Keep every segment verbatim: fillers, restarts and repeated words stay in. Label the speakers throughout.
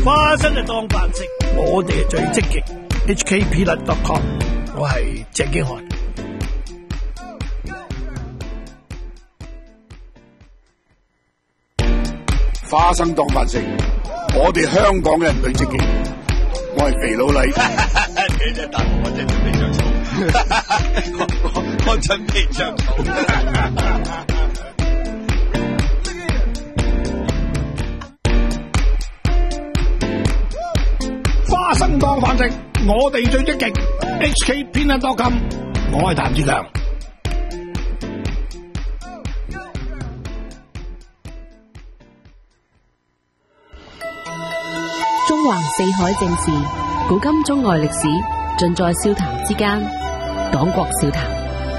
Speaker 1: 花生就當飯食，我哋係最積極。H K Peanut dot com， 我係鄭經翰。
Speaker 2: 花生當飯食，我哋香港人最積極。我係肥佬黎，
Speaker 3: 你真大我真準備着草，我我準備着草。
Speaker 1: 花生當飯食，我哋最積極。H K Peanut dot com， 我係譚志強。
Speaker 4: 中橫四海政事，古今中外歷史，盡在笑談之間。黨國笑談。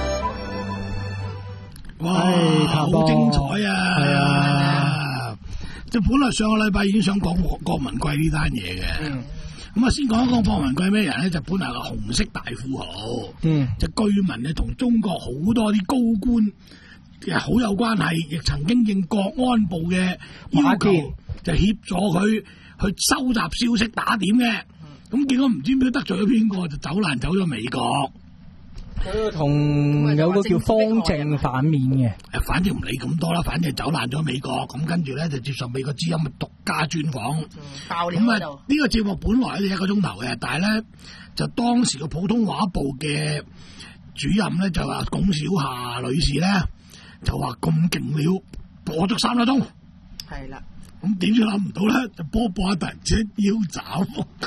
Speaker 1: 哇，好精彩啊！係啊，即係本來上個禮拜已經想講郭郭文貴呢單嘢嘅。嗯咁啊，先講一講郭文貴咩人咧？就本嚟係個紅色大富豪，嗯，就據聞咧同中國好多啲高官好有關係，亦曾經應國安部嘅要求，就協助佢去收集消息、打點嘅。咁、嗯、結果唔知點得罪咗邊個，就走難走咗美國。
Speaker 5: 佢同有個叫方正反面嘅，
Speaker 1: 誒，反正唔理咁多啦，反正走難咗美國，咁跟住咧就接受美國之音嘅獨家專訪。咁啊，呢個節目本來咧一個鐘頭嘅，但係咧就當時個普通話部嘅主任咧就話龔小夏女士咧就話咁勁料，播足三個鐘。係啦。咁點知諗唔到咧，就播播下突然之間腰斬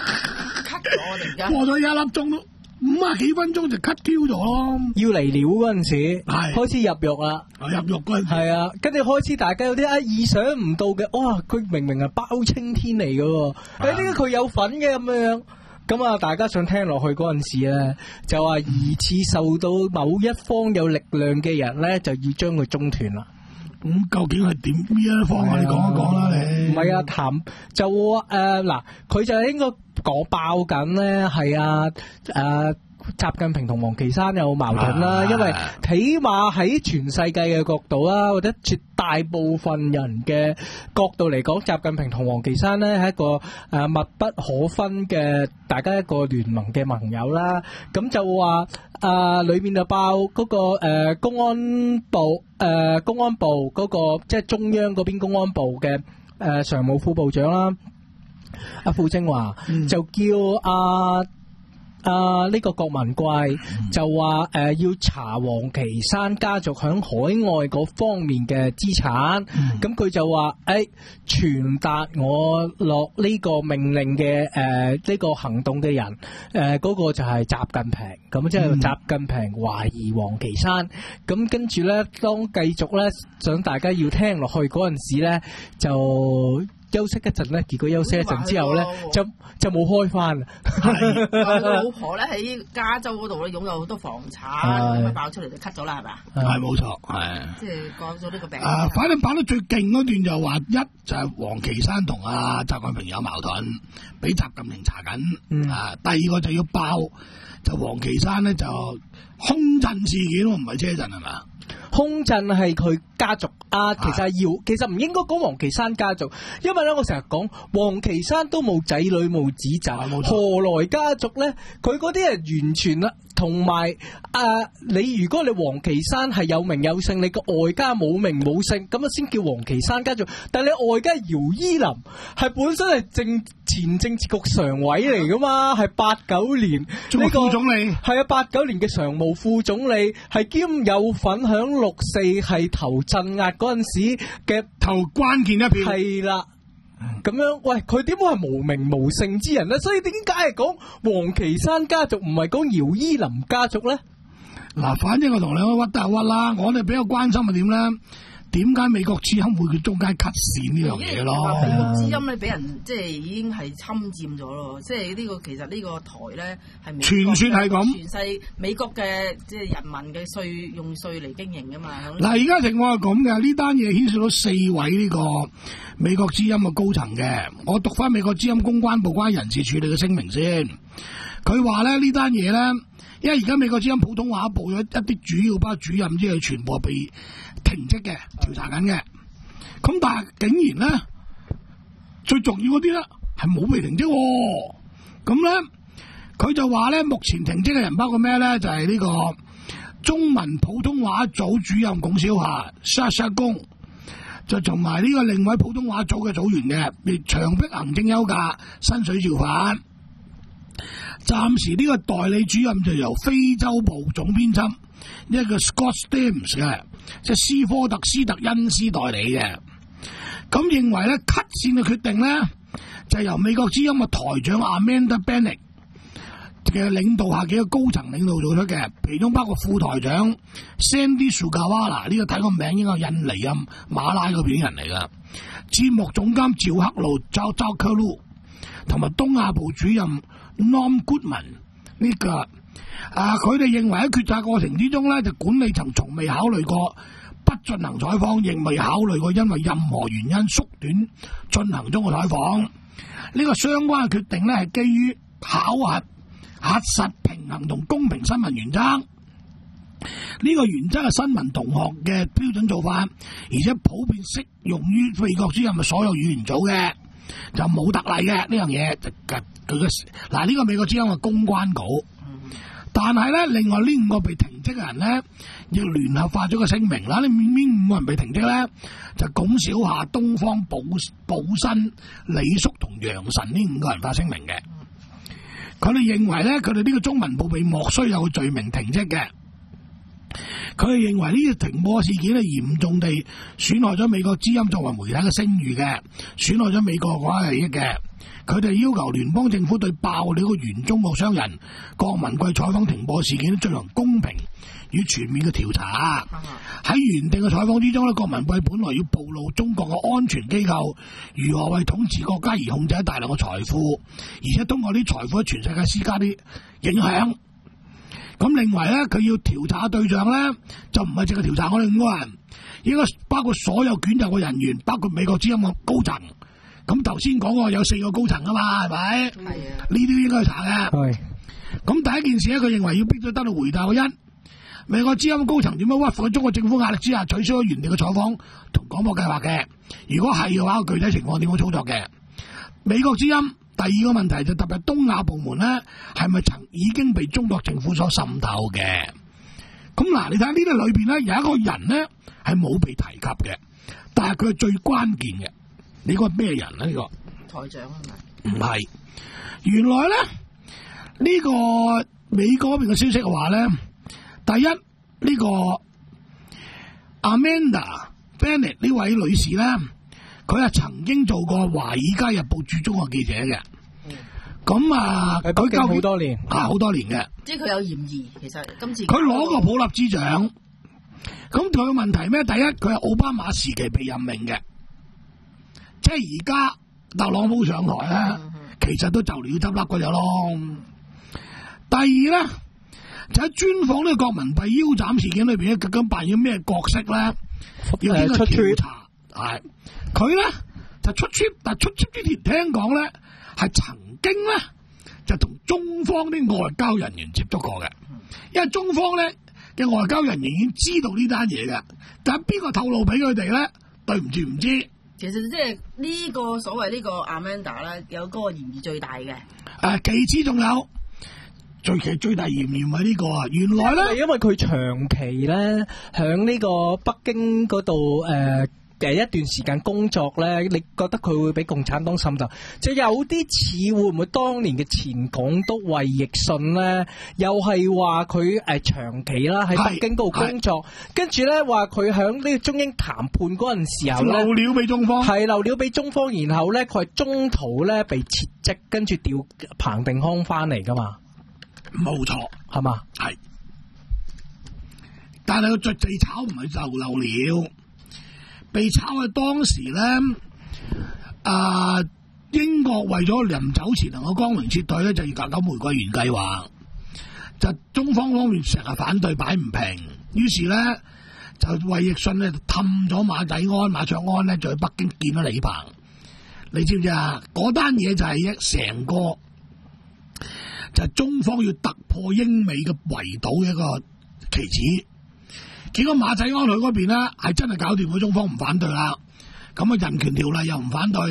Speaker 1: ，cut 咗我哋而家播咗一粒鐘咯。五啊幾分鐘就 cut 掉咗咯，
Speaker 5: 要嚟料嗰陣時，
Speaker 1: 係
Speaker 5: 開始入肉啦，
Speaker 1: 入肉嗰陣時，
Speaker 5: 係啊，跟住開始大家有啲啊意想唔到嘅，哇！佢明明係包青天嚟嘅喎，誒點解佢有份嘅咁樣？咁啊，大家想聽落去嗰陣時咧，就話疑似受到某一方有力量嘅人咧，就要將佢中斷啦。
Speaker 1: 咁、嗯、究竟係點邊一方啊？你講一講啦，你唔
Speaker 5: 係啊，譚就誒嗱，佢、呃、就應該講爆緊咧，係啊誒。呃習近平同王岐山有矛盾啦，因為起碼喺全世界嘅角度啦，或者絕大部分人嘅角度嚟講，習近平同王岐山呢係一個誒、呃、密不可分嘅大家一個聯盟嘅盟友啦。咁就話誒裏面就爆嗰、那個誒、呃、公安部誒、呃、公安部嗰、那個即係中央嗰邊公安部嘅誒、呃、常務副部長啦，阿傅政華、嗯、就叫阿。啊！呢、這個郭文貴就話誒、呃、要查王岐山家族響海外嗰方面嘅資產，咁佢、嗯、就話誒傳達我落呢個命令嘅誒呢個行動嘅人誒嗰、呃那個就係習近平，咁即係習近平懷疑王岐山，咁跟住咧當繼續咧想大家要聽落去嗰陣時咧就。休息一陣咧，結果休息一陣之後咧，就就冇開翻。
Speaker 6: 係，佢老婆咧喺加州嗰度咧擁有好多房產，咁爆出嚟就 cut 咗啦，係咪？
Speaker 1: 係冇錯，係。即係
Speaker 6: 講咗呢個病。
Speaker 1: 啊，反正爆得最勁嗰段就話一就係王岐山同阿習近平有矛盾，俾習近平查緊。嗯、啊，第二個就要爆就王岐山咧就空震事件，唔係車震係嘛？
Speaker 5: 空震係佢家族啊，其實係要，其實唔應該講王岐山家族，因為咧我成日講王岐山都冇仔女冇子侄，何來家族咧？佢嗰啲係完全啦，同埋啊，你如果你王岐山係有名有姓，你個外家冇名冇姓，咁啊先叫王岐山家族。但係你外家姚依林係本身係政前政治局常委嚟噶嘛，係八九年呢個副總理，係啊八九年嘅常務副總理，係兼有份響六四係投鎮壓嗰陣時嘅
Speaker 1: 投關鍵一票，
Speaker 5: 係啦。咁樣，喂，佢點會係無名無姓之人咧？所以點解係講王岐山家族，唔係講姚依林家族咧？
Speaker 1: 嗱，反正我同兩個屈得屈啦，我哋比較關心係點咧？點解美國之音會佢中間 cut 線呢樣嘢咯？
Speaker 6: 美國之音咧俾人即係已經係侵佔咗咯，即係呢個其實呢個台咧係
Speaker 1: 傳說係咁，
Speaker 6: 全世美國嘅即係人民嘅稅用稅嚟經營噶嘛。
Speaker 1: 嗱，而家情況係咁嘅，呢單嘢牽涉到四位呢個美國之音嘅高層嘅。我讀翻美國之音公關部關人事處理嘅聲明先，佢話咧呢單嘢咧，因為而家美國之音普通話部咗一啲主要班主任，即係全部係被停職嘅，調查緊嘅。咁但係竟然咧，最重要嗰啲咧係冇被停職喎。咁咧佢就話咧，目前停職嘅人包括咩咧？就係、是、呢個中文普通話組主任龔小霞沙沙公，就同埋呢個另位普通話組嘅組員嘅，被強迫行政休假，薪水照發。暫時呢個代理主任就由非洲部總編輯一個 Scott Stearns 嘅，即係斯科特斯特恩斯代理嘅。咁認為咧 cut 線嘅決定咧，就係由美國之音嘅台長 Amanda Bennett 嘅領導下幾個高層領導做出嘅，其中包括副台長 Sandy Sugawara， 呢個睇個名應該係印尼啊馬拉嗰邊人嚟噶，節目總監趙克路 Zhao Zhao Kerlu 同埋東亞部主任 Norm Goodman 呢、這個啊，佢哋認為喺決策過程之中咧，就管理層從未考慮過不進行採訪，亦未考慮過因為任何原因縮短進行中嘅採訪。呢、這個相關嘅決定咧，係基於考核、核實、平衡同公平新聞原則。呢、這個原則係新聞同學嘅標準做法，而且普遍適用於美國之音嘅所有語言組嘅，就冇特例嘅呢樣嘢。佢嘅嗱呢個美國之音嘅公關稿。但係咧，另外呢五個被停職嘅人咧，亦聯合發咗個聲明啦。呢呢五個人被停職咧，就龔小霞、東方寶寶新、李叔同楊晨呢五個人發聲明嘅。佢哋認為咧，佢哋呢個中文部被莫須有嘅罪名停職嘅。佢哋認為呢個停播事件係嚴重地損害咗美國之音作為媒體嘅聲譽嘅，損害咗美國國家利益嘅。佢哋要求聯邦政府對爆料嘅原中國商人郭文貴採訪停播事件進行公平與全面嘅調查。喺原定嘅採訪之中咧，郭文貴本來要暴露中國嘅安全機構如何為統治國家而控制大量嘅財富，而且通過啲財富喺全世界施加啲影響。咁認為咧，佢要調查對象咧，就唔係淨係調查我哋五個人，應該包括所有捲入嘅人員，包括美國之音嘅高層。咁頭先講過有四個高層啊嘛，係咪？係啊。呢啲應該去查嘅。係。咁第一件事咧，佢認為要必須得到回答嘅因，美國之音高層點樣屈服喺中國政府壓力之下取消咗原定嘅採訪同廣播計劃嘅？如果係嘅話，具體情況點樣操作嘅？美國之音第二個問題就特別東亞部門咧，係咪曾已經被中國政府所滲透嘅？咁嗱，你睇下呢啲裏邊咧，有一個人咧係冇被提及嘅，但係佢係最關鍵嘅。你個咩人咧？呢、這個台長係咪？唔係，原來咧呢、這個美國嗰邊嘅消息話咧，第一呢、這個 Amanda Bennett 呢位女士咧，佢係曾經做過《華爾街日報》駐中國記者嘅。咁、嗯、啊，佢夠好多年啊，好多年嘅。即係佢有嫌疑，其實今次佢攞過普立茲獎。咁佢嘅問題咩？第一，佢係奧巴馬時期被任命嘅。即係而家特朗普上台咧，嗯、其實都就嚟要執笠嗰隻咯。第二咧，就喺專訪呢個郭文貴腰斬事件裏邊咧，究竟扮演咩角色咧？要邊個調查？係佢咧就出 trip，但出 trip 之前聽講咧係曾經咧就同中方啲外交人員接觸過嘅，因為中方咧嘅外交人員已經知道呢單嘢嘅，但係邊個透露俾佢哋咧？對唔住，唔知。其實即係呢個所謂呢個 Amanda 咧，有嗰個嫌疑最大嘅。誒、啊，其次仲有最其最大嫌疑係呢個啊，原來咧，因為佢長期咧響呢個北京嗰度誒誒一段時間工作咧，你覺得佢會俾共產黨滲透？就有啲似會唔會當年嘅前港督衛奕信咧，又係話佢誒長期啦喺北京度工作，跟住咧話佢響呢個中英談判嗰陣時候咧，漏料俾中方，係漏料俾中方，然後咧佢係中途咧被撤職，跟住調彭定康翻嚟噶嘛？冇錯，係嘛？係，但係佢最最炒唔係就漏料。被炒嘅當時咧，啊、呃、英國為咗臨走前能夠光榮撤退咧，就要搞搞玫瑰園計劃，就中方方面成日反對擺唔平，於是咧就衛奕信咧氹咗馬仔安、馬卓安咧，就去北京見咗李鵬。你知唔知啊？嗰單嘢就係一成個就係、是、中方要突破英美嘅圍堵嘅一個棋子。結果馬仔安佢嗰邊咧係真係搞掂，佢中方唔反對啦。咁啊人權條例又唔反對，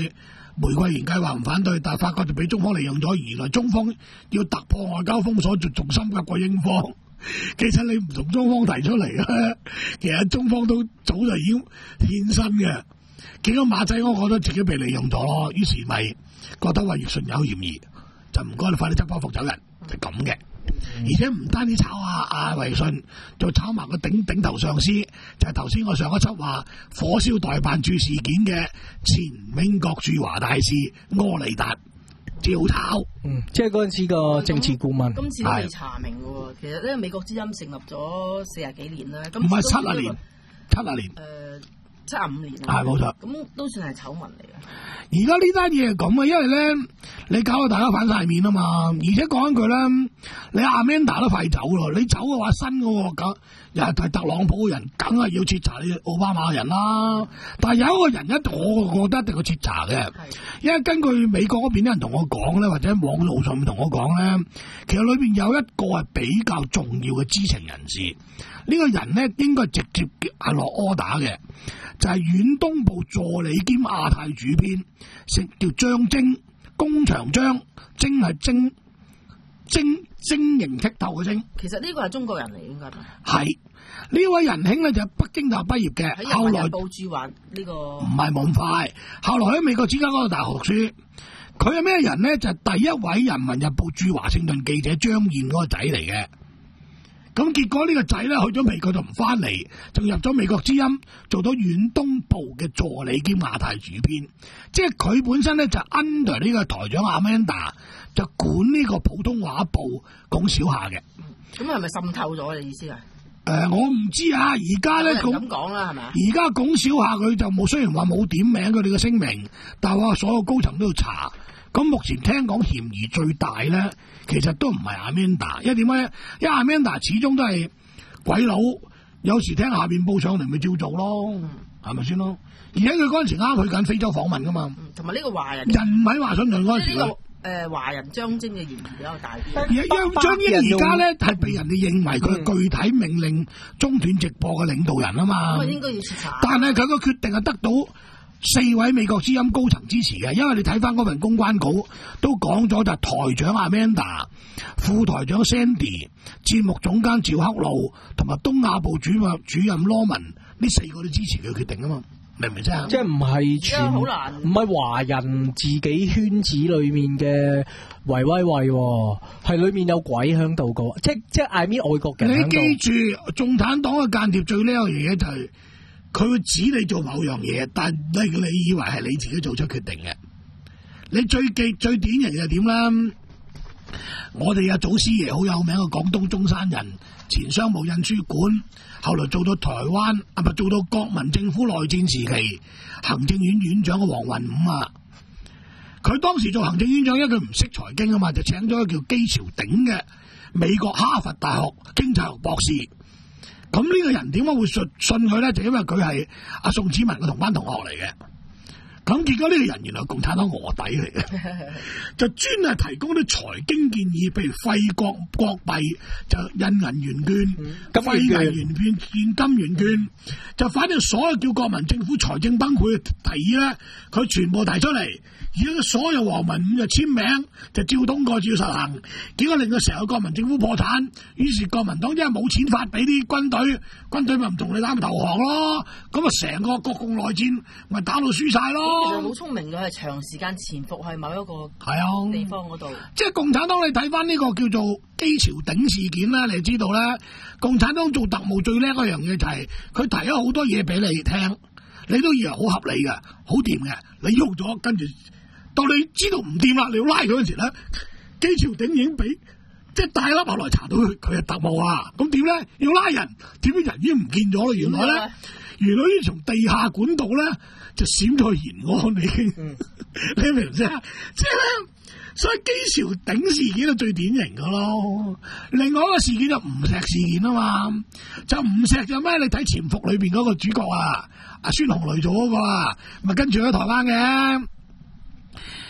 Speaker 1: 玫瑰園計劃唔反對，但係法國就俾中方利用咗，原來中方要突破外交封鎖，就重心急過英方。其實你唔同中方提出嚟咧，其實中方都早就已經獻身嘅。結果馬仔我覺得自己被利用咗咯，於是咪覺得話奕信有嫌疑，就唔該你快啲執包袱走人，就咁嘅。而且唔單止炒阿阿奕信，就炒埋個頂頂頭上司，就係頭先我上一輯話火燒代辦處事件嘅前英國駐華大使柯利達，照炒。
Speaker 5: 嗯，即係嗰陣時個政治顧問。
Speaker 6: 今次都未查明嘅喎，其實呢個美國之音成立咗四十幾年啦，
Speaker 1: 唔係七十年，七十年。
Speaker 6: 誒，七十五年。
Speaker 1: 係冇錯。
Speaker 6: 咁都算係醜聞嚟嘅。
Speaker 1: 而家呢單嘢係咁啊，因為咧你搞到大家反晒面啊嘛，而且講一句咧，你阿 Amanda 都快走咯，你走嘅話新嗰個咁又係特朗普嘅人，梗係要徹查你奧巴馬嘅人啦。但係有一個人一我覺得一定要徹查嘅，因為根據美國嗰邊啲人同我講咧，或者網路上面同我講咧，其實裏邊有一個係比較重要嘅知情人士，呢、這個人咧應該直接係落 order 嘅。就係遠東部助理兼亞太主編，姓叫張晶，工長張，晶係晶晶晶瑩剔透嘅晶。
Speaker 6: 其實呢個係中國人嚟，應該
Speaker 1: 係呢位仁兄咧就係北京大學畢業嘅，後來
Speaker 6: 報駐華呢個
Speaker 1: 唔係冇咁快，後來喺美國芝加哥大學讀書。佢係咩人咧？就係、是、第一位人民日報駐華盛頓記者張燕嗰個仔嚟嘅。咁結果呢個仔咧去咗美國就唔翻嚟，就入咗美國之音，做到遠東部嘅助理兼亞太主編。即係佢本身咧就 under 呢個台長 Amanda 就管呢個普通話部講小夏嘅。
Speaker 6: 咁係咪滲透咗你意思啊？
Speaker 1: 誒、呃，我唔知啊。而家咧
Speaker 6: 咁講啦，係咪？
Speaker 1: 而家講小夏佢就冇，雖然話冇點名佢哋嘅聲明，但係話所有高層都要查。咁目前聽講嫌疑最大咧，其實都唔係 Amanda，因為點解？因為 Amanda 始終都係鬼佬，有時聽下邊報上嚟咪照做咯，係咪先咯？而且佢嗰陣時啱去緊非洲訪問噶嘛，
Speaker 6: 同埋呢個華人
Speaker 1: 人唔喺華盛頓嗰陣時咯。
Speaker 6: 誒華人張晶嘅嫌疑比較大啲。
Speaker 1: 而張張晶而家咧係被人哋認為佢係具體命令中斷直播嘅領導人啊嘛。
Speaker 6: 咁啊應該要徹查。
Speaker 1: 但係佢個決定係得到四位美國之音高層支持嘅，因為你睇翻嗰份公關稿都講咗，就係台長 Amanda、副台長 Sandy、節目總監趙克路同埋東亞部主任主任 Norman 呢四個都支持佢決定啊嘛，明唔明啫？
Speaker 5: 即係唔係全唔係華人自己圈子裏面嘅維威惠，係裏面有鬼響度個，即即係 I mean 外國嘅。你
Speaker 1: 記住，共產黨嘅間諜最叻嘅嘢就係、是。佢會指你做某樣嘢，但係你以為係你自己做出決定嘅。你最記最典型就係點啦？我哋阿祖師爺好有名嘅廣東中山人，前商務印書館，後來做到台灣啊，咪做到國民政府內戰時期行政院院長嘅黃雲五啊。佢當時做行政院長，因為佢唔識財經啊嘛，就請咗個叫基朝鼎嘅美國哈佛大學經濟學博士。咁呢個人點解會信信佢咧？就因為佢係阿宋子文嘅同班同學嚟嘅。咁結果呢個人原來共產黨臥底嚟嘅，就專係提供啲財經建議，譬如廢國國幣就印銀元券、廢銀元券、現金元券，就反正所有叫國民政府財政崩潰嘅提議咧，佢全部提出嚟。而家所有黃文五就簽名，就照通過照實行，結果令到成個國民政府破產。於是國民黨因為冇錢發俾啲軍隊，軍隊咪唔同你打咪投降咯。咁啊，成個國共內戰咪打到輸晒咯。
Speaker 6: 其實好聰明嘅係長時間潛伏喺某一個
Speaker 1: 係啊
Speaker 6: 地方嗰度。
Speaker 1: 即係共產黨，你睇翻呢個叫做基朝鼎事件啦，你知道咧，共產黨做特務最叻嗰樣嘢就係佢提咗好多嘢俾你聽，你都以為好合理嘅，好掂嘅，你喐咗跟住。到你知道唔掂啦，你要拉佢嗰時咧，基朝鼎已經俾即係大粒後來查到佢佢係特務啊！咁點咧？要拉人，點解人已經唔見咗咯？原來咧，原來呢從地下管道咧就閃咗去延安已經，嗯、你明唔明啊？即係咧，所以基朝鼎事件係最典型噶咯。另外一個事件就吳石事件啊嘛，就吳石就咩？你睇潛伏裏邊嗰個主角啊，阿孫紅雷做嗰個啊，咪跟住去台灣嘅。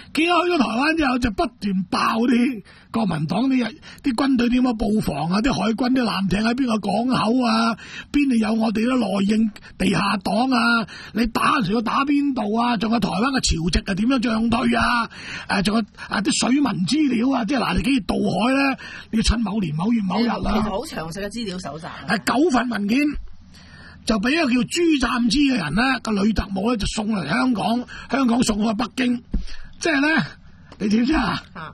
Speaker 1: 結果去咗台灣之後，就不斷爆啲國民黨啲人啲軍隊點樣布防啊，啲海軍啲艦艇喺邊個港口啊，邊度有我哋啲內應地下黨啊，你打時要打邊度啊，仲有台灣嘅潮籍啊點樣漲退啊，誒仲有啊啲水文資料啊，即係嗱你幾月渡海咧，你要趁某年某月某日啊，
Speaker 6: 其實好詳細嘅資料搜集。
Speaker 1: 係九份文件。就俾一個叫朱湛之嘅人咧，個女特務咧就送嚟香港，香港送去北京，即係咧，你點知啊？啊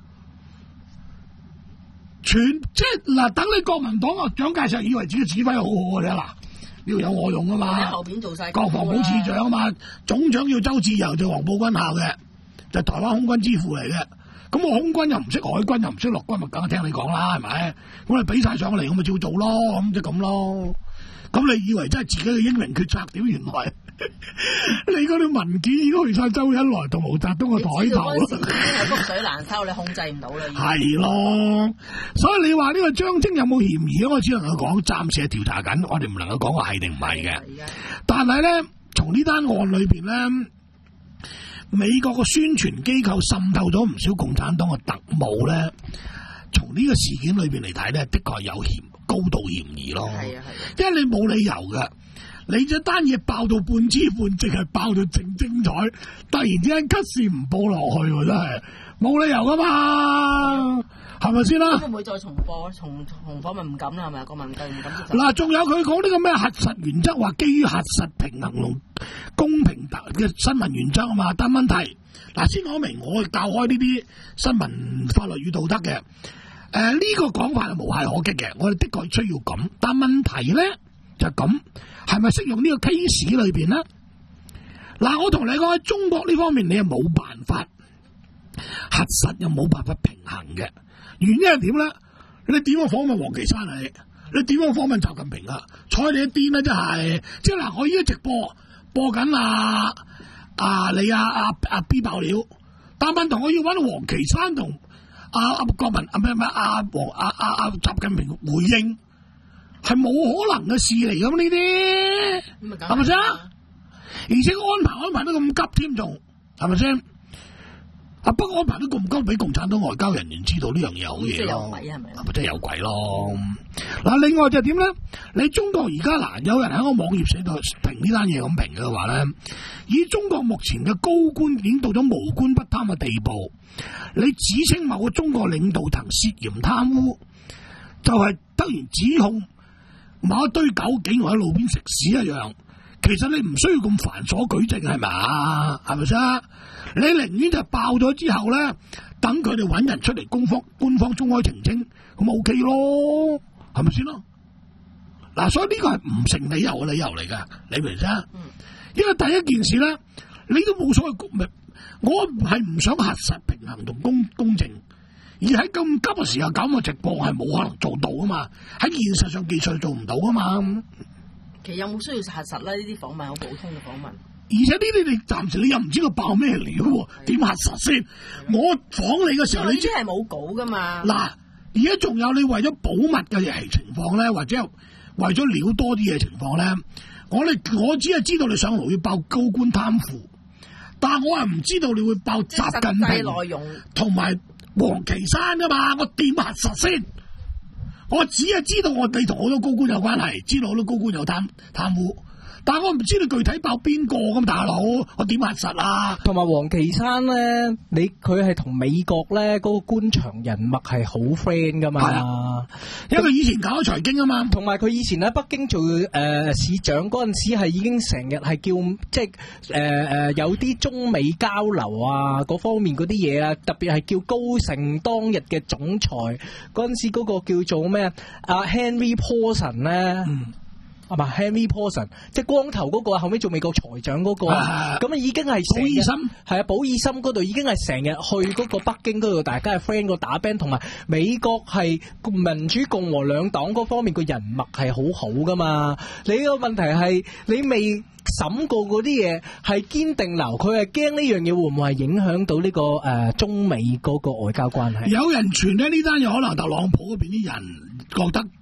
Speaker 1: 全即係嗱，等你國民黨啊，蔣介石以為自己指揮好好嘅啫，嗱，呢度有我用啊嘛，
Speaker 6: 後邊做晒
Speaker 1: 國防部次長啊嘛，總長叫周志游，就黃埔軍校嘅，就台灣空軍之父嚟嘅。咁我空軍又唔識海軍，又唔識陸軍，咪梗係聽你講啦，係咪？我哋俾晒上嚟，我咪照做咯，咁就咁咯。咁你以為真係自己嘅英明決策點？原來你嗰啲文件已經去晒周恩來同毛澤東個台頭啦。
Speaker 6: 係覆水難收，你控制唔到啦。
Speaker 1: 係咯，所以你話呢個張晶有冇嫌疑？我只能夠講暫時係調查緊，我哋唔能夠講話係定唔係嘅。但係咧，從呢單案裏邊咧，美國個宣傳機構滲透咗唔少共產黨嘅特務咧，從呢個事件裏邊嚟睇咧，的確係有嫌高度嫌疑咯。係啊係，因為你冇理由嘅，你隻單嘢爆到半知半淨係爆到正精彩，突然之間 cut 線唔播落去，真係冇理由噶嘛，係咪先啦？
Speaker 6: 會唔會再重播？重重播咪唔敢啦，係咪國民隊唔敢接受？
Speaker 1: 嗱，仲有佢講呢個咩核實原則，話基於核實平衡同公平嘅新聞原則啊嘛。但問題嗱，先講明我教開呢啲新聞法律與道德嘅。誒，呢、呃這個講法係無懈可擊嘅，我哋的確需要咁，但問題咧就咁、是，係咪適用呢個 case 裏邊咧？嗱，我同你講喺中國呢方面，你係冇辦法核實，又冇辦法平衡嘅。原因係點咧？你點樣訪問王岐山啊？你你點樣訪問習近平啊？睬你一癲啦，真係！即係嗱，我依家直播播緊啊啊你啊啊啊 B 爆料，但問題我要揾王岐山同。阿阿國民阿咩咩阿王阿阿阿習近平回應係冇可能嘅事嚟㗎嘛，呢啲係咪先？而且安排安排得咁急添，仲係咪先？啊，不過安排得咁急，俾共產黨外交人員知道呢樣嘢好嘢咯，係咪？係咪真係有鬼咯？嗱，另外就點咧？你中國而家嗱，有人喺個網頁寫到評呢單嘢咁評嘅話咧，以中國目前嘅高官已經到咗無官不貪嘅地步，你指稱某個中國領導層涉嫌貪污，就係、是、突然指控某一堆狗竟然喺路邊食屎一樣。其實你唔需要咁繁瑣舉證，係咪啊？係咪先？你寧願就爆咗之後咧，等佢哋揾人出嚟官方官方公開澄清，咁 OK 咯，係咪先咯？嗱，所以呢個係唔成理由嘅理由嚟㗎，你明唔明啊？嗯、因為第一件事咧，你都冇所謂，我係唔想核實平衡同公公正，而喺咁急嘅時候搞個直播係冇可能做到㗎嘛，喺現實上技術做唔到㗎嘛。
Speaker 6: 其實有冇需要核實咧？呢啲訪問好普通嘅訪問，
Speaker 1: 而且呢啲你暫時你又唔知佢爆咩料喎，點核實先？我訪你嘅時候，你知
Speaker 6: 係冇稿噶嘛？
Speaker 1: 嗱，而家仲有你為咗保密嘅嘢情況咧，或者為咗料多啲嘢情況咧，我哋我只係知道你上嚟要爆高官貪腐，但係我係唔知道你會爆習近平內容同埋王岐山噶嘛？我點核實先？我只係知道我哋同好多高官有關係，知道好多高官有貪貪污，但係我唔知你具體爆邊個咁，大佬我點核實啊？
Speaker 5: 同埋王岐山咧，你佢係同美國咧嗰個官場人脈係好 friend 噶嘛？係啊，
Speaker 1: 因為以前搞財經啊嘛，
Speaker 5: 同埋佢以前喺北京做誒、呃、市長嗰陣時係已經成日係叫即係誒誒有啲中美交流啊嗰方面嗰啲嘢啊，特別係叫高盛當日嘅總裁嗰陣時嗰個叫做咩啊？阿 Henry Paulson 咧。嗯啊嘛 Henry Paulson 即係光頭嗰、那個，後尾做美國財長嗰、那個，咁啊、嗯、已經係保爾森，係啊保爾森嗰度已經係成日去嗰個北京嗰度，大家係 friend 個打 band， 同埋美國係民主共和兩黨嗰方面個人脈係好好噶嘛。你個問題係你未審過嗰啲嘢係堅定流，佢係驚呢樣嘢會唔會係影響到呢、這個誒、呃、中美嗰個外交關係？
Speaker 1: 有人傳咧呢單嘢可能特朗普嗰邊啲人覺得。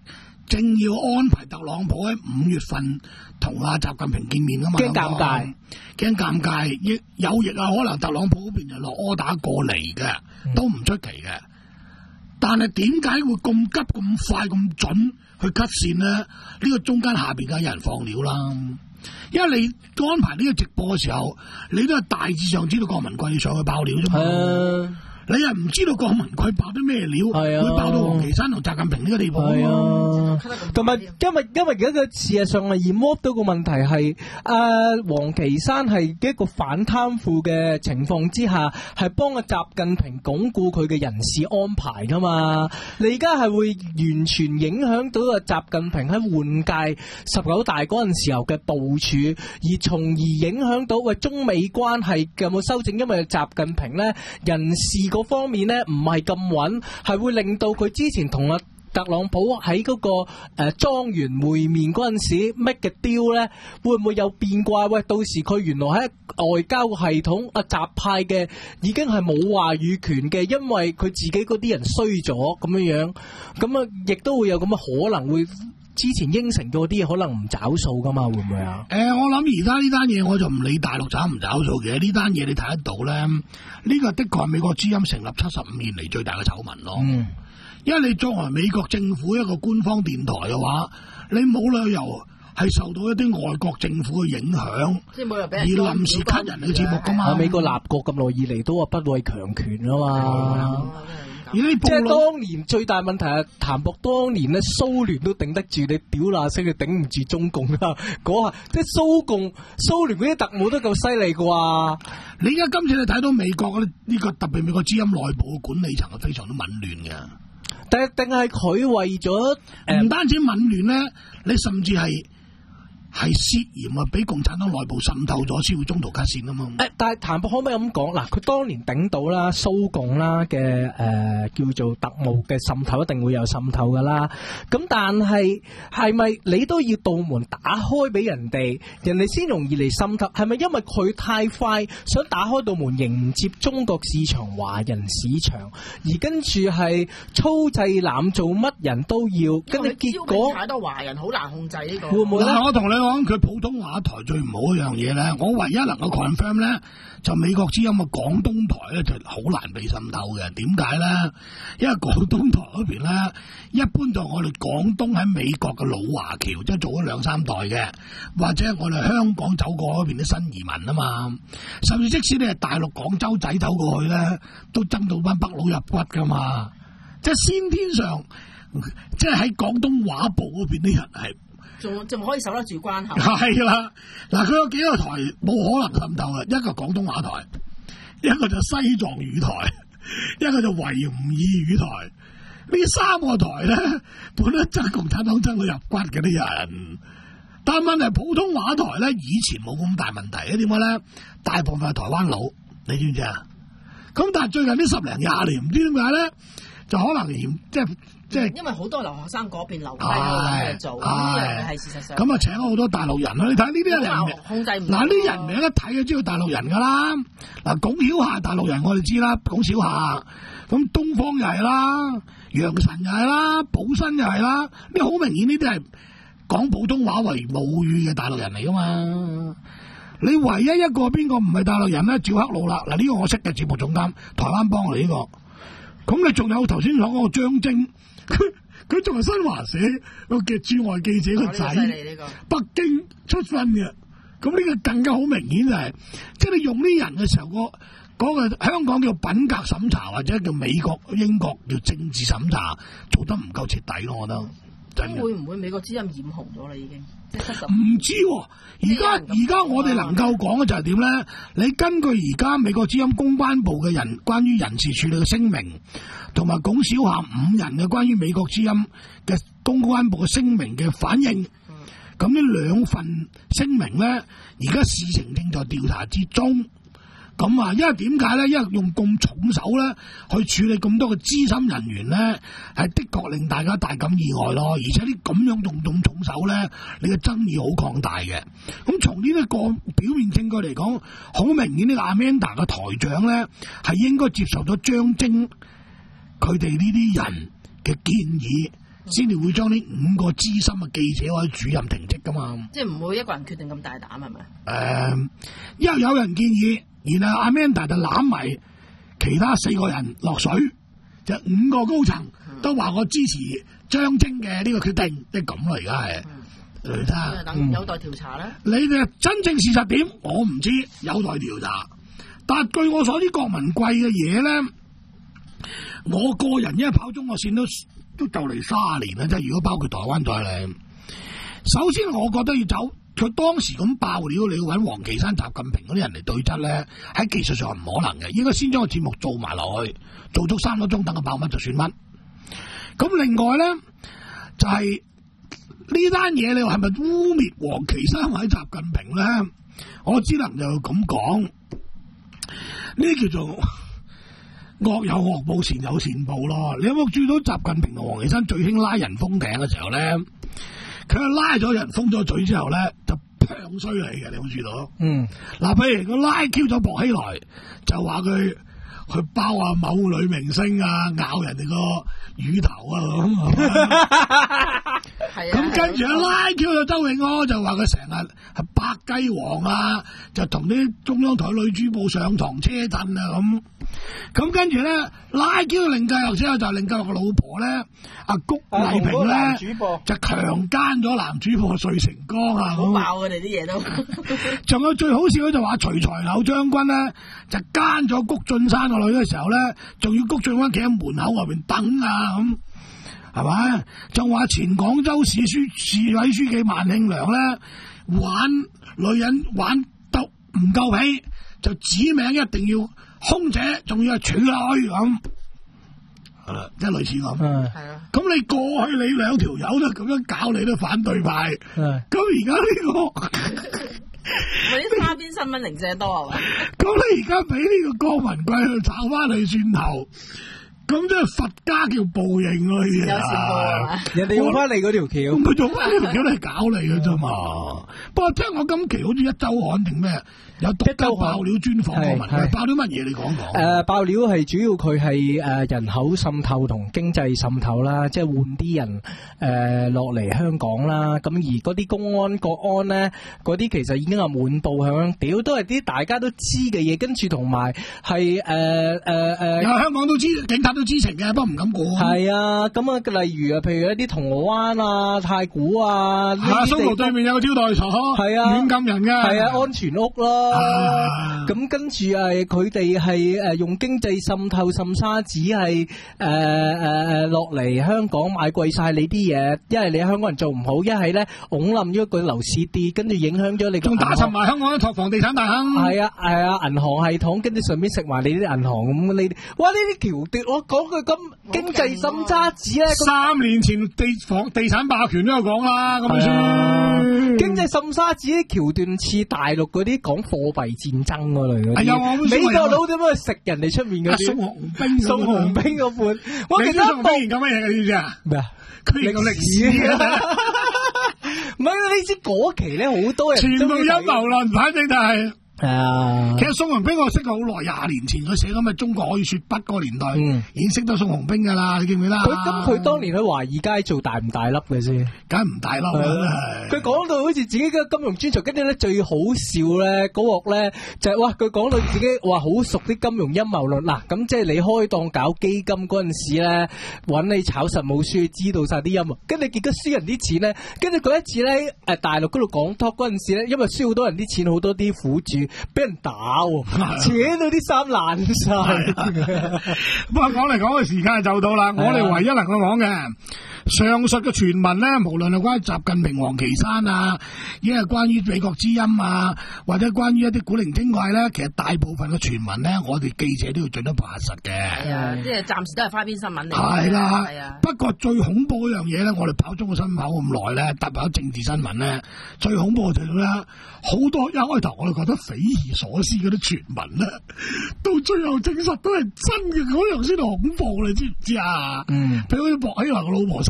Speaker 1: 正要安排特朗普喺五月份同阿習近平見面啊嘛，
Speaker 5: 驚尷尬，
Speaker 1: 驚尷尬，亦有亦啊，可能特朗普嗰邊就落柯打過嚟嘅，都唔出奇嘅。但係點解會咁急、咁快、咁準去 cut 線咧？呢、呢個中間下邊梗有人放料啦。因為你安排呢個直播嘅時候，你都係大致上知道郭文貴上去爆料啫嘛。
Speaker 5: 啊
Speaker 1: 你又唔知道郭文貴爆啲咩料，
Speaker 5: 係啊，
Speaker 1: 會爆到王岐山同習近平呢個地步
Speaker 5: 係
Speaker 1: 啊！
Speaker 5: 同埋因為因為而家嘅事實上係 remove 到個問題係，阿王岐山係一個反貪腐嘅情況之下，係幫阿習近平鞏固佢嘅人事安排噶嘛。你而家係會完全影響到阿習近平喺換屆十九大嗰陣時候嘅部署，而從而影響到喂中美關係有冇修正，因為習近平咧人事嗰方面咧唔係咁穩，係會令到佢之前同阿特朗普喺嗰、那個誒莊園會面嗰陣時 make 嘅 deal 咧，會唔會有變卦？喂，到時佢原來喺外交系統阿習派嘅已經係冇話語權嘅，因為佢自己嗰啲人衰咗咁樣樣，咁啊亦都會有咁嘅可能會。之前應承咗啲嘢可能唔找數噶嘛，會唔會啊？誒、
Speaker 1: 呃，我諗而家呢單嘢我就唔理大陸找唔找數嘅，呢單嘢你睇得到咧，呢、呢個的確係美國之音成立七十五年嚟最大嘅醜聞咯。嗯，因為你作為美國政府一個官方電台嘅話，你冇理由係受到一啲外國政府嘅影響，而臨時 cut 人嘅節目噶嘛。
Speaker 5: 美國立國咁耐以嚟都話不畏強權啊嘛。
Speaker 1: 即
Speaker 5: 係當年最大問題係譚博當年咧，蘇聯都頂得住，你屌那聲，你頂唔住中共啊！嗰下即係蘇共、蘇聯嗰啲特務都夠犀利啩。
Speaker 1: 你而家今次你睇到美國呢、呢個特別美國之音內部嘅管理層係非常之紊亂嘅。
Speaker 5: 定定係佢為咗
Speaker 1: 唔單止紊亂咧，你甚至係。係涉嫌啊，俾共產黨內部滲透咗，先會中途 cut 線啊嘛。
Speaker 5: 誒，但係譚博可唔可以咁講？嗱，佢當年頂到啦，蘇共啦嘅誒叫做特務嘅滲透，一定會有滲透噶啦。咁但係係咪你都要道門打開俾人哋，人哋先容易嚟滲透？係咪因為佢太快想打開道門迎接中國市場、華人市場，而跟住係粗製濫造，乜人都要，跟住結果
Speaker 6: 太多華人好難控制呢個。
Speaker 5: 會唔會咧？
Speaker 1: 我同你講，佢普通話台最唔好一樣嘢咧，我唯一能夠 confirm 咧，就美國之音嘅廣東台咧就好難被滲透嘅。點解咧？因為廣東台嗰邊咧，一般就我哋廣東喺美國嘅老華僑，即係做咗兩三代嘅，或者我哋香港走過嗰邊啲新移民啊嘛，甚至即使你係大陸廣州仔走過去咧，都爭到班北佬入骨噶嘛。即係先天上，即係喺廣東話部嗰邊啲人係。
Speaker 6: 仲仲可以守得住關口。
Speaker 1: 係啦，嗱，佢有幾個台冇可能滲透嘅，一個廣東話台，一個就西藏語台，一個就維吾爾語台。呢三個台咧，本來爭共產黨爭到入骨嘅啲人，但問題普通話台咧，以前冇咁大問題嘅，點解咧？大部分係台灣佬，你知唔知啊？咁但係最近呢十零廿年，唔知點解咧，就可能嫌即係。即係
Speaker 6: 因為好多留學生嗰邊留低去做，呢樣係事實上。
Speaker 1: 咁啊，請咗好多大陸人啦！你睇呢啲人名，
Speaker 6: 控制唔
Speaker 1: 嗱，呢啲人名一睇就知道大陸人噶啦。嗱，龔曉夏大陸人我哋知啦，龔小夏。咁東方又係啦，楊晨又係啦，寶新又係啦。呢好明顯呢啲係講普通話為母語嘅大陸人嚟噶嘛。你唯一一個邊個唔係大陸人咧？趙克路啦。嗱，呢個我識嘅節目總監，台灣幫我哋呢個。咁你仲有頭先所講個張晶。佢佢仲係新華社嘅駐外記者個仔，這個、北京出身嘅，咁呢個更加好明顯就係、是，即係你用呢人嘅時候，嗰、那、嗰個香港叫品格審查，或者叫美國英國叫政治審查，做得唔夠徹底咯，我覺得。
Speaker 6: 咁會唔會美國之音染紅咗啦？已經
Speaker 1: 唔知喎、啊，而家而家我哋能夠講嘅就係點咧？你根據而家美國之音公關部嘅人關於人事處理嘅聲明，同埋龔小夏五人嘅關於美國之音嘅公關部嘅聲明嘅反應，咁呢兩份聲明咧，而家事情正在調查之中。咁啊，因為點解咧？因為用咁重手咧去處理咁多嘅資深人員咧，係的確令大家大感意外咯。而且啲咁樣用咁重手咧，你嘅爭議好擴大嘅。咁從呢一個表面證據嚟講，好明顯呢個 Amanda 嘅台長咧係應該接受咗張晶佢哋呢啲人嘅建議， 先至會將呢五個資深嘅記者或者主任停職噶嘛。
Speaker 6: 即係唔會一個人決定咁大膽係咪？誒、
Speaker 1: 呃，因為有人建議，然後阿 Amanda 就攬埋其他四個人落水，就五個高層都話我支持張晶嘅呢個決定，即係咁啦，而家係。嚟睇
Speaker 6: 等有待調查咧。
Speaker 1: 你哋真正事實點，我唔知，有待調查。但係據我所知，郭文貴嘅嘢咧，我個人因為跑中國線都都就嚟卅年啦，即係如果包括台灣在內。首先，我覺得要走，佢當時咁爆料，你要揾黃岐山、習近平嗰啲人嚟對質咧，喺技術上係唔可能嘅，應該先將個節目做埋落去，做足三個鐘，等佢爆乜就算乜。咁另外咧，就係、是。呢單嘢你話係咪污蔑黃岐山或者習近平咧？我只能就咁講，呢啲叫做惡有惡報，善有善報咯。你有冇注意到習近平同黃岐山最興拉人封頂嘅時候咧？佢拉咗人封咗嘴之後咧，就砰衰你嘅，你有冇注意到？嗯，嗱，譬如佢拉 Q 咗薄熙來，就話佢去包啊某女明星啊，咬人哋個乳頭啊咁。咁跟住拉 Q 咗周永康，就話佢成日係百雞王啊，就同啲中央台女主播上堂車震啊咁。咁跟住咧拉 Q 凌繼樂之後，就凌繼樂個老婆咧，阿谷麗萍咧就強姦咗男主播穗成江啊，
Speaker 6: 好爆佢哋啲嘢都。
Speaker 1: 仲有最好笑咧，就話徐才厚將軍咧就奸咗谷俊山個女嘅時候咧，仲要谷俊山企喺門口外邊等啊咁。係咪？仲話前廣州市書市委書記萬慶良咧玩女人玩得唔夠皮，就指名一定要空姐，仲要係處女咁，係啦，即係類似咁。係啊。咁你過去你兩條友都咁樣搞你都反對派，咁而家呢個
Speaker 6: 嗰啲花邊新聞零舍多係嘛？
Speaker 1: 咁你而家俾呢個郭文貴去炒翻你轉頭。咁即係佛家叫報應咯，呢啲啊！
Speaker 5: 人哋用翻你嗰條橋，
Speaker 1: 唔係用翻呢條橋嚟搞你嘅啫嘛。不過聽我今期好似一週刊定咩，有獨家爆料專訪個問題，爆料乜嘢？你講講。
Speaker 5: 誒，爆料係主要佢係誒人口滲透同經濟滲透啦，即係換啲人誒落嚟香港啦。咁而嗰啲公安國安咧，嗰啲其實已經係滿布響，屌都係啲大家都知嘅嘢，跟住同埋係誒誒誒，
Speaker 1: 有香港都知警察。都知情嘅，不過唔敢講。
Speaker 5: 係啊，咁啊，例如啊，譬如一啲銅鑼灣啊、太古啊，
Speaker 1: 啊，蘇豪對面有個招待所，係啊，軟禁人嘅，
Speaker 5: 係啊，安全屋咯。咁跟住誒，佢哋係誒用經濟滲透滲沙子係誒誒誒落嚟香港買貴晒你啲嘢，一係你香港人做唔好，一係咧拱冧咗個樓市跌，跟住影響咗你。仲打沉埋香港啲托房地產大亨。係啊係啊，銀行系統，跟住順便食埋你啲銀行咁，你哇呢啲橋段我。講句咁經濟滲沙子咧，
Speaker 1: 三年前地房地產霸權都有講啦，咁咪先。
Speaker 5: 經濟滲沙子啲橋段似大陸嗰啲講貨幣戰爭嗰類嗰啲。
Speaker 1: 係啊，
Speaker 5: 美國佬點樣去食人哋出面嗰啲？
Speaker 1: 送紅兵，
Speaker 5: 送紅兵嗰款。我記得
Speaker 1: 送兵研究乜嘢嘅？知唔知啊？咩啊？佢研究歷史啊！
Speaker 5: 唔係你知嗰期咧好多人
Speaker 1: 全部陰謀論，反正就係。
Speaker 5: 啊！
Speaker 1: 其實宋鴻兵我識佢好耐，廿年前佢寫咁嘅《中國可以說不》嗰個年代，嗯、已經識得宋鴻兵噶啦，你記唔記得？
Speaker 5: 佢咁佢當年喺華爾街做大唔大粒嘅先？
Speaker 1: 梗係唔大粒啦！
Speaker 5: 佢講到好似自己嘅金融專才，跟住咧最好笑咧嗰鑊咧就係、是、哇！佢講到自己話好熟啲金融陰謀論嗱，咁即係你開檔搞基金嗰陣時咧，揾你炒實冇輸，知道晒啲陰謀，跟住結果輸人啲錢咧，跟住嗰一次咧誒大陸嗰度講 talk 嗰陣時咧，因為輸好多人啲錢，好多啲苦主。俾人打喎，扯到啲衫爛晒。
Speaker 1: 不過講嚟講去，時間就到啦。我哋唯一能夠講嘅上述嘅傳聞咧，無論係關於習近平、黃岐山啊，亦係關於美國之音啊，或者關於一啲古靈精怪咧，其實大部分嘅傳聞咧，我哋記者都要盡一步核實嘅。
Speaker 6: 係啊，即係暫時都係花邊新聞嚟。
Speaker 1: 係啦，係啊。不過最恐怖嗰樣嘢咧，我哋跑中國新聞跑咁耐咧，特別跑政治新聞咧，最恐怖就係咧，好多一開頭我哋覺得匪夷所思嗰啲傳聞咧，到最後證實都係真嘅，嗰樣先恐怖，你知唔知啊？嗯。譬如好似薄熙來個老婆殺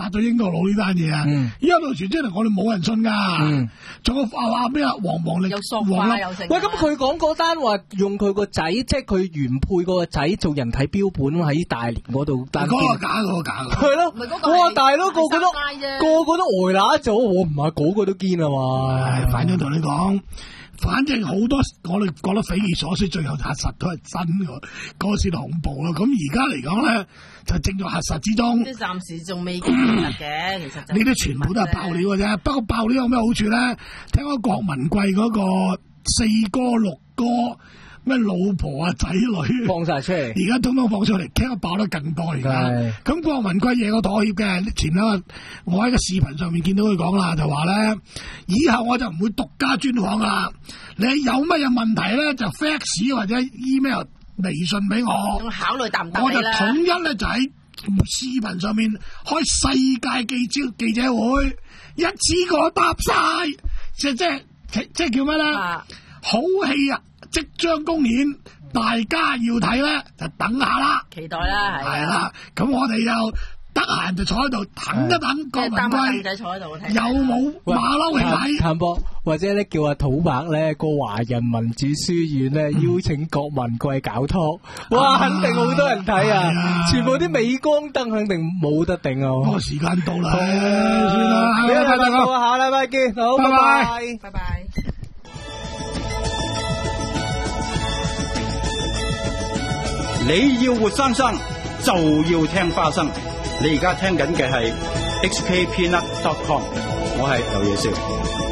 Speaker 1: 殺咗英國佬呢單嘢啊！依家到傳真嚟，我哋冇人信噶。仲有話話咩啊？黃黃力
Speaker 6: 有索化有成。
Speaker 5: 喂，咁佢講嗰單話用佢個仔，即係佢原配個仔做人體標本喺大連嗰度。嗰
Speaker 1: 個假，嗰個假。
Speaker 5: 係咯，哇！大佬個個都個個都呆乸咗，我唔係個個都堅啊嘛。
Speaker 1: 反正同你講。反正好多我哋覺得匪夷所思，最後核實都係真嘅，嗰個先恐怖咯。咁而家嚟講咧，就正在核實之中。
Speaker 6: 即係暫時仲未證實嘅，其實就
Speaker 1: 呢啲全部都係爆料嘅啫。不過爆料有咩好處咧？聽講郭文貴嗰個四哥六哥咩老婆啊仔女
Speaker 5: 放晒出嚟，
Speaker 1: 而家通通放出嚟，聽講爆得更多而家。咁郭文貴嘢個妥協嘅，前兩日我喺個視頻上面見到佢講啦，就話咧，以後我就唔會獨家專訪啦。你有乜嘢問題咧，就 fax 或者 email 微信俾我，
Speaker 6: 我考慮答唔答你啦。
Speaker 1: 我就統一咧就喺視頻上面開世界記招記者會，一次過答晒，即即即即叫咩咧？啊、好戲啊！即將公演，大家要睇咧就等下啦，
Speaker 6: 期待啦，
Speaker 1: 係啦。咁我哋又得閒就坐喺度等一等郭文貴，
Speaker 6: 坐喺度
Speaker 1: 有冇馬騮去睇？
Speaker 5: 譚博或者咧叫阿土伯咧個華人民主書院咧、嗯、邀請郭文貴搞拖，哇！肯定好多人睇啊！啊全部啲鎂光燈肯定冇得頂啊！
Speaker 1: 個時間到啦，算啦，
Speaker 5: 俾大家下禮拜見，好，拜拜，
Speaker 6: 拜拜。
Speaker 7: 你要活生生就要聽花生，你而家聽緊嘅係 H K Peanut dot com， 我係劉野少。